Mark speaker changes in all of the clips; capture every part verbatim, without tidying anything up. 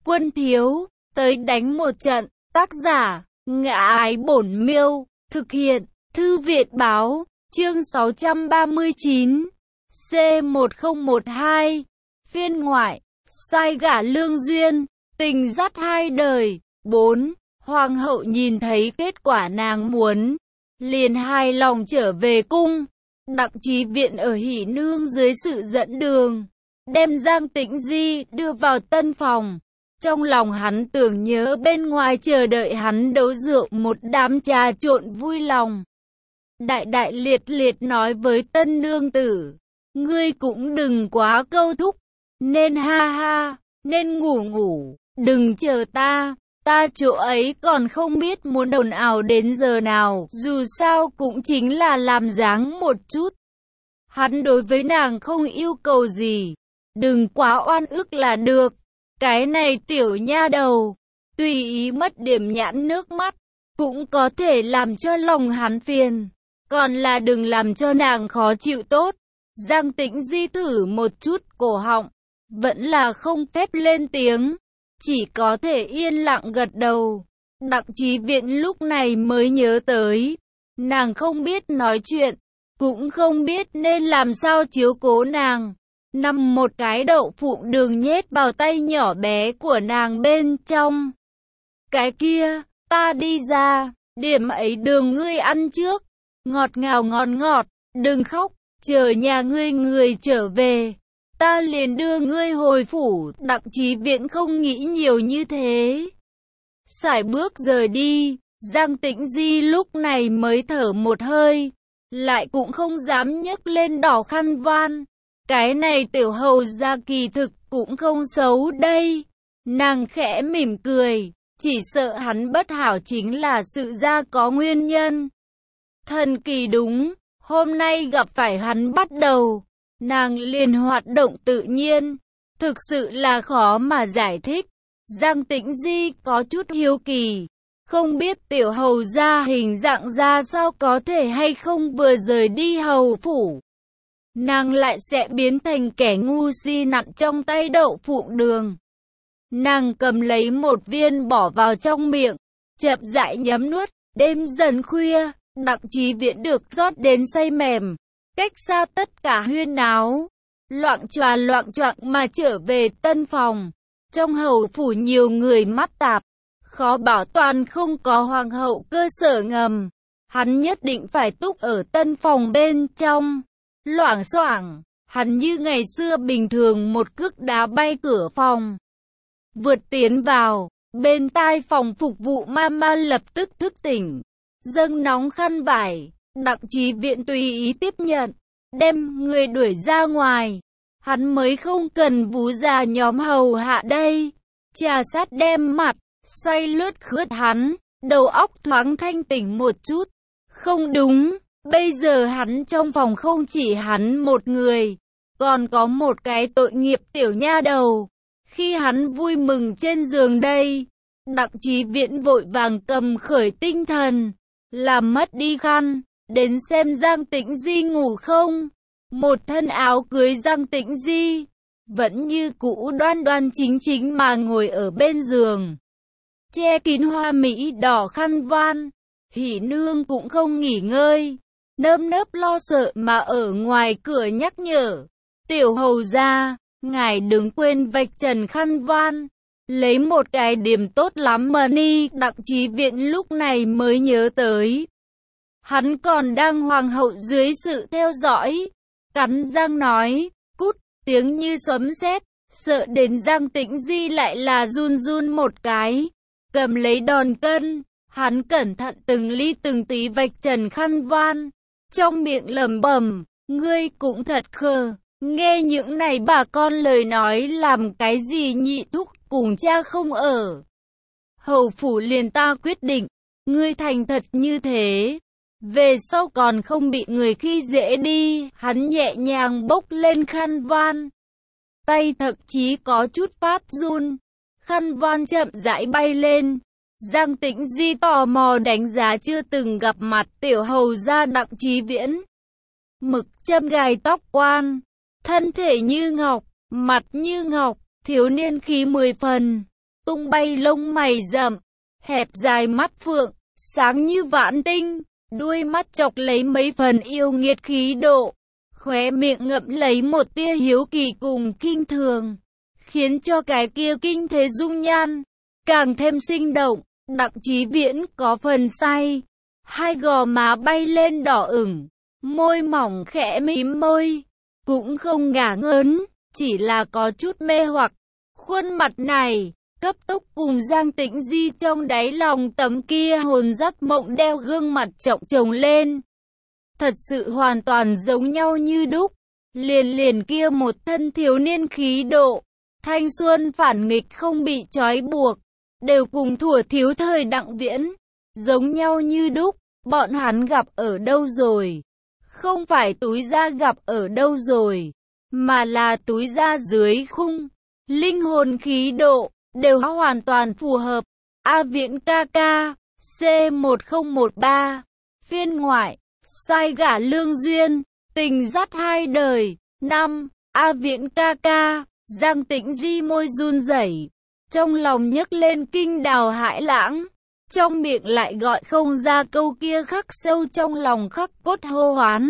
Speaker 1: Quân thiếu, tới đánh một trận. Tác giả, Ngã Ái Bổn Miêu. Thực hiện, Thư viện báo. Chương sáu trăm ba mươi chín. C một không một hai. Phiên ngoại. Sai gả lương duyên. Tình dắt hai đời. bốn. Hoàng hậu nhìn thấy kết quả nàng muốn, liền hài lòng trở về cung. Đặng Chí Viện ở Hỉ Nương dưới sự dẫn đường, đem Giang Tĩnh Di đưa vào tân phòng. Trong lòng hắn tưởng nhớ bên ngoài chờ đợi hắn đấu rượu một đám trà trộn vui lòng. Đại đại liệt liệt nói với tân nương tử, ngươi cũng đừng quá câu thúc, nên ha ha, nên ngủ ngủ, đừng chờ ta. Ta chỗ ấy còn không biết muốn đồn ào đến giờ nào, dù sao cũng chính là làm dáng một chút. Hắn đối với nàng không yêu cầu gì, đừng quá oan ức là được. Cái này tiểu nha đầu, tùy ý mất điểm nhãn nước mắt, cũng có thể làm cho lòng hắn phiền, còn là đừng làm cho nàng khó chịu tốt. Giang Tĩnh Di thử một chút cổ họng, vẫn là không phép lên tiếng, chỉ có thể yên lặng gật đầu. Đặng Chí Viện lúc này mới nhớ tới, nàng không biết nói chuyện, cũng không biết nên làm sao chiếu cố nàng. Nằm một cái đậu phụng đường nhét vào tay nhỏ bé của nàng bên trong. Cái kia, ta đi ra, điểm ấy đường ngươi ăn trước, ngọt ngào ngon ngọt, đừng khóc, chờ nhà ngươi người trở về, ta liền đưa ngươi hồi phủ. Đặng Chí Viện không nghĩ nhiều như thế, sải bước rời đi. Giang Tĩnh Di lúc này mới thở một hơi, lại cũng không dám nhấc lên đỏ khăn voan. Cái này tiểu hầu gia kỳ thực cũng không xấu đây. Nàng khẽ mỉm cười, chỉ sợ hắn bất hảo chính là sự ra có nguyên nhân. Thần kỳ đúng, hôm nay gặp phải hắn bắt đầu, nàng liền hoạt động tự nhiên, thực sự là khó mà giải thích. Giang Tĩnh Di có chút hiếu kỳ, không biết tiểu hầu gia hình dạng ra sao, có thể hay không vừa rời đi hầu phủ, nàng lại sẽ biến thành kẻ ngu si nặn trong tay đậu phụng đường. Nàng cầm lấy một viên bỏ vào trong miệng, chậm rãi nhấm nuốt. Đêm dần khuya, Đặng Chí Viện được rót đến say mềm, cách xa tất cả huyên náo, loạng choạng loạng choạng mà trở về tân phòng. Trong hầu phủ nhiều người mắt tạp, khó bảo toàn không có hoàng hậu cơ sở ngầm. Hắn nhất định phải túc ở tân phòng bên trong. Loảng xoảng, hắn như ngày xưa bình thường một cước đá bay cửa phòng, vượt tiến vào. Bên tai phòng phục vụ mama lập tức thức tỉnh, dâng nóng khăn vải. Đặng Chí Viện tùy ý tiếp nhận, đem người đuổi ra ngoài. Hắn mới không cần vú già nhóm hầu hạ đây. Trà sát đem mặt, say lướt khướt hắn, đầu óc thoáng thanh tỉnh một chút. Không đúng, bây giờ hắn trong phòng không chỉ hắn một người, còn có một cái tội nghiệp tiểu nha đầu. Khi hắn vui mừng trên giường đây, Đặng Chí Viện vội vàng cầm khởi tinh thần, làm mất đi khăn, đến xem Giang Tĩnh Di ngủ không. Một thân áo cưới Giang Tĩnh Di vẫn như cũ đoan đoan chính chính mà ngồi ở bên giường, che kín hoa mỹ đỏ khăn voan. Hỉ Nương cũng không nghỉ ngơi, nơm nớp lo sợ mà ở ngoài cửa nhắc nhở, tiểu hầu gia, ngài đừng quên vạch trần khăn voan, lấy một cái điểm tốt lắm mà ni. Đặng Chí Viện lúc này mới nhớ tới, hắn còn đang hoàng hậu dưới sự theo dõi, cắn răng nói, cút, tiếng như sấm sét, sợ đến Giang Tĩnh Di lại là run run một cái, cầm lấy đòn cân. Hắn cẩn thận từng ly từng tí vạch trần khăn voan, trong miệng lẩm bẩm, ngươi cũng thật khờ, nghe những này bà con lời nói làm cái gì nhị thúc cùng cha không ở hầu phủ liền ta quyết định, ngươi thành thật như thế, về sau còn không bị người khi dễ đi. Hắn nhẹ nhàng bốc lên khăn voan, tay thậm chí có chút phát run, khăn voan chậm rãi bay lên. Giang Tĩnh Di tò mò đánh giá chưa từng gặp mặt tiểu hầu gia Đặng Chí Viễn. Mực châm gài tóc quan, thân thể như ngọc, mặt như ngọc, thiếu niên khí mười phần. tung bay lông mày rậm, hẹp dài mắt phượng, sáng như vạn tinh, đuôi mắt chọc lấy mấy phần yêu nghiệt khí độ, khóe miệng ngậm lấy một tia hiếu kỳ cùng kinh thường, khiến cho cái kia kinh thế dung nhan càng thêm sinh động. Đặng Chí Viễn có phần say, hai gò má bay lên đỏ ửng, môi mỏng khẽ mím môi, cũng không ngả ngớn, chỉ là có chút mê hoặc. Khuôn mặt này, cấp tốc cùng Giang Tĩnh Di trong đáy lòng tấm kia hồn dắt mộng đeo gương mặt trọng chồng lên. Thật sự hoàn toàn giống nhau như đúc, liền liền kia một thân thiếu niên khí độ, thanh xuân phản nghịch không bị trói buộc, đều cùng thuở thiếu thời Đặng Viễn, giống nhau như đúc. Bọn hắn gặp ở đâu rồi? Không phải túi da gặp ở đâu rồi, mà là túi da dưới khung, linh hồn khí độ, đều hoàn toàn phù hợp. A Viễn ca ca, C một không một ba, phiên ngoại, sai gả lương duyên, tình dắt hai đời. Năm, A Viễn ca ca, Giang Tĩnh Di môi run rẩy, trong lòng nhấc lên kinh đào hãi lãng, trong miệng lại gọi không ra câu kia khắc sâu trong lòng khắc cốt hô hoán.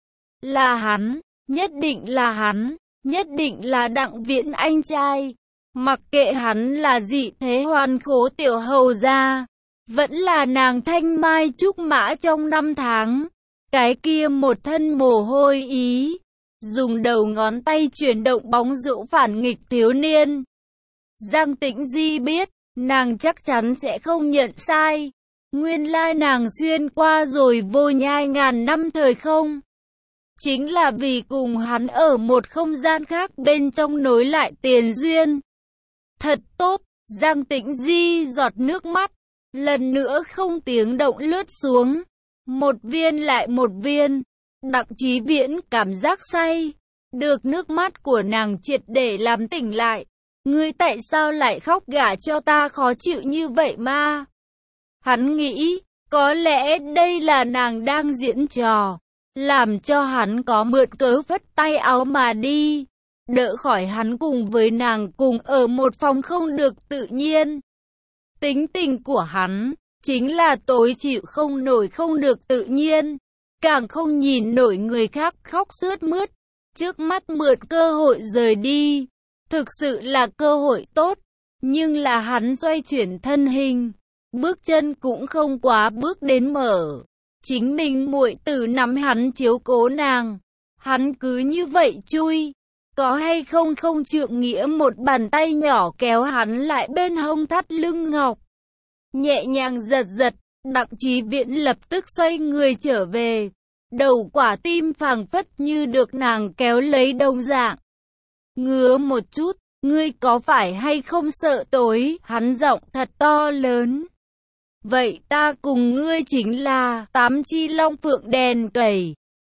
Speaker 1: Là hắn, nhất định là hắn, nhất định là Đặng Viễn anh trai. Mặc kệ hắn là dị thế hoàn khố tiểu hầu gia, vẫn là nàng thanh mai trúc mã trong năm tháng, cái kia một thân mồ hôi ý, dùng đầu ngón tay chuyển động bóng rũ phản nghịch thiếu niên. Giang Tĩnh Di biết, nàng chắc chắn sẽ không nhận sai. Nguyên lai nàng xuyên qua rồi vô nhai ngàn năm thời không, chính là vì cùng hắn ở một không gian khác bên trong nối lại tiền duyên. Thật tốt, Giang Tĩnh Di giọt nước mắt, lần nữa không tiếng động lướt xuống. Một viên lại một viên, Đặng Chí Viễn cảm giác say, được nước mắt của nàng triệt để làm tỉnh lại. Ngươi tại sao lại khóc gả cho ta khó chịu như vậy ma? Hắn nghĩ, có lẽ đây là nàng đang diễn trò, làm cho hắn có mượn cớ vất tay áo mà đi, đỡ khỏi hắn cùng với nàng cùng ở một phòng không được tự nhiên. Tính tình của hắn, chính là tối chịu không nổi không được tự nhiên, càng không nhìn nổi người khác khóc sướt mướt, trước mắt mượn cơ hội rời đi. Thực sự là cơ hội tốt, nhưng là hắn xoay chuyển thân hình, bước chân cũng không quá bước đến mở. Chính mình muội tử nắm hắn chiếu cố nàng, hắn cứ như vậy chui, có hay không không trượng nghĩa một bàn tay nhỏ kéo hắn lại bên hông thắt lưng ngọc, nhẹ nhàng giật giật. Đặng Chí Viễn lập tức xoay người trở về, đầu quả tim phảng phất như được nàng kéo lấy đồng dạng. Ngứa một chút, ngươi có phải hay không sợ tối? Hắn giọng thật to lớn. Vậy ta cùng ngươi chính là tám chi long phượng đèn cầy.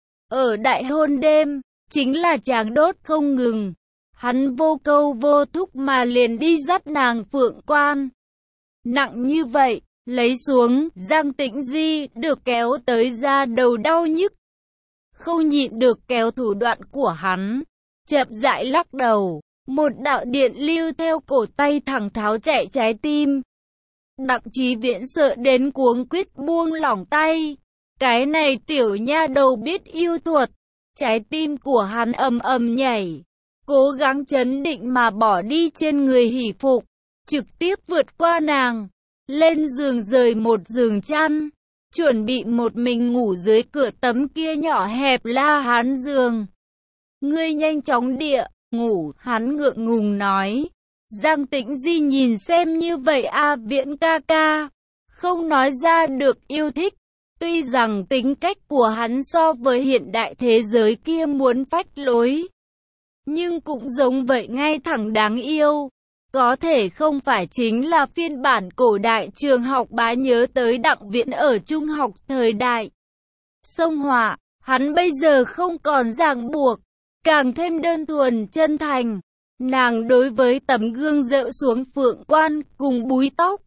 Speaker 1: Ở đại hôn đêm, chính là chàng đốt không ngừng. Hắn vô câu vô thúc mà liền đi dắt nàng phượng quan. Nặng như vậy, lấy xuống, Giang Tĩnh Di được kéo tới da đầu đau nhức. Không nhịn được kéo thủ đoạn của hắn, chậm rãi lắc đầu, một đạo điện lưu theo cổ tay thẳng tháo chạy trái tim. Đặng Chí Viễn sợ đến cuống quýt buông lỏng tay. Cái này tiểu nha đầu biết yêu thuật. Trái tim của hắn ầm ầm nhảy, cố gắng trấn định mà bỏ đi trên người hỷ phục, trực tiếp vượt qua nàng, lên giường rời một giường chăn, chuẩn bị một mình ngủ dưới cửa tấm kia nhỏ hẹp la hán giường. Ngươi nhanh chóng địa, ngủ, hắn ngượng ngùng nói. Giang Tĩnh Di nhìn xem như vậy A Viễn ca ca, không nói ra được yêu thích. Tuy rằng tính cách của hắn so với hiện đại thế giới kia muốn phách lối, nhưng cũng giống vậy ngay thẳng đáng yêu. Có thể không phải chính là phiên bản cổ đại trường học bá nhớ tới Đặng Viễn ở trung học thời đại. Sông Hỏa, hắn bây giờ không còn ràng buộc, càng thêm đơn thuần chân thành. Nàng đối với tấm gương rỡ xuống phượng quan cùng búi tóc,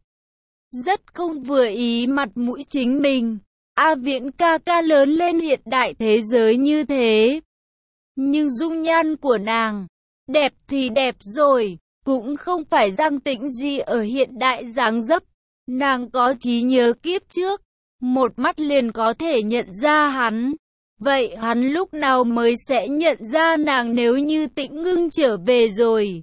Speaker 1: rất không vừa ý mặt mũi chính mình. A Viễn ca ca lớn lên hiện đại thế giới như thế, nhưng dung nhan của nàng, đẹp thì đẹp rồi, Cũng không phải Giang Tĩnh Di ở hiện đại dáng dấp, nàng có trí nhớ kiếp trước, một mắt liền có thể nhận ra hắn. Vậy hắn lúc nào mới sẽ nhận ra nàng nếu như Tĩnh Ngưng trở về rồi?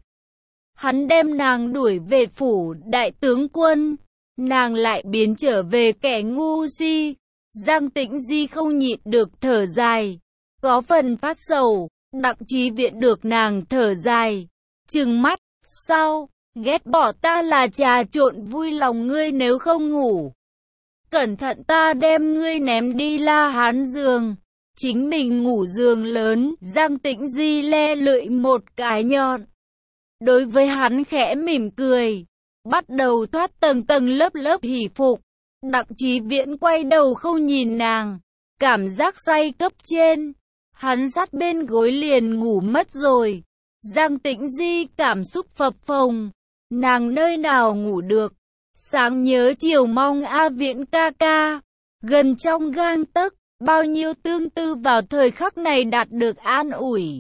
Speaker 1: Hắn đem nàng đuổi về phủ đại tướng quân, nàng lại biến trở về kẻ ngu si. Giang Tĩnh Di không nhịn được thở dài, có phần phát sầu. Đặng Chí Viễn được nàng thở dài, trừng mắt, sao, ghét bỏ ta là trà trộn vui lòng ngươi nếu không ngủ. Cẩn thận ta đem ngươi ném đi La Hán giường, chính mình ngủ giường lớn. Giang Tĩnh Di le lưỡi một cái nhọn. Đối với hắn khẽ mỉm cười, bắt đầu thoát tầng tầng lớp lớp hỉ phục. Đặng Chí Viễn quay đầu không nhìn nàng, cảm giác say cấp trên. Hắn sát bên gối liền ngủ mất rồi. Giang Tĩnh Di cảm xúc phập phồng, nàng nơi nào ngủ được. Sáng nhớ chiều mong A Viễn ca ca, gần trong gang tấc, bao nhiêu tương tư vào thời khắc này đạt được an ủi.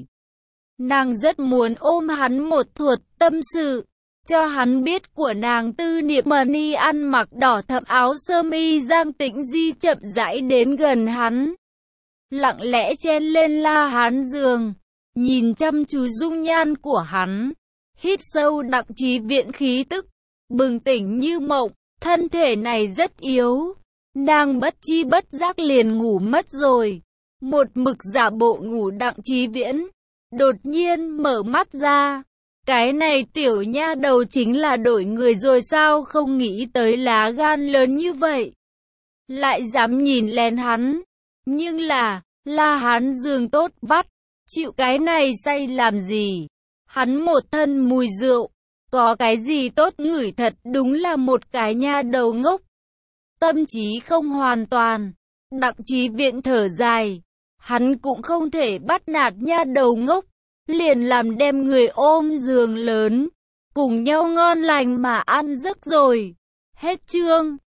Speaker 1: Nàng rất muốn ôm hắn một thuật tâm sự, cho hắn biết của nàng tư niệm. Mani ăn mặc đỏ thẫm áo sơ mi. Giang Tĩnh Di chậm rãi đến gần hắn, lặng lẽ chen lên La Hán giường, nhìn chăm chú dung nhan của hắn, hít sâu. Đặng Chí Viễn khí tức bừng tỉnh như mộng, thân thể này rất yếu, nàng bất chi bất giác liền ngủ mất rồi. Một mực giả bộ ngủ Đặng Chí Viễn đột nhiên mở mắt ra, cái này tiểu nha đầu chính là đổi người rồi sao? Không nghĩ tới lá gan lớn như vậy, lại dám nhìn lén hắn. Nhưng là, La Hán giường tốt vắt, chịu cái này say làm gì? Hắn một thân mùi rượu, có cái gì tốt ngửi, thật đúng là một cái nha đầu ngốc. Tâm trí không hoàn toàn. Đặng Chí Viễn thở dài, hắn cũng không thể bắt nạt nha đầu ngốc, liền làm đem người ôm giường lớn, cùng nhau ngon lành mà ăn giấc rồi. Hết chương.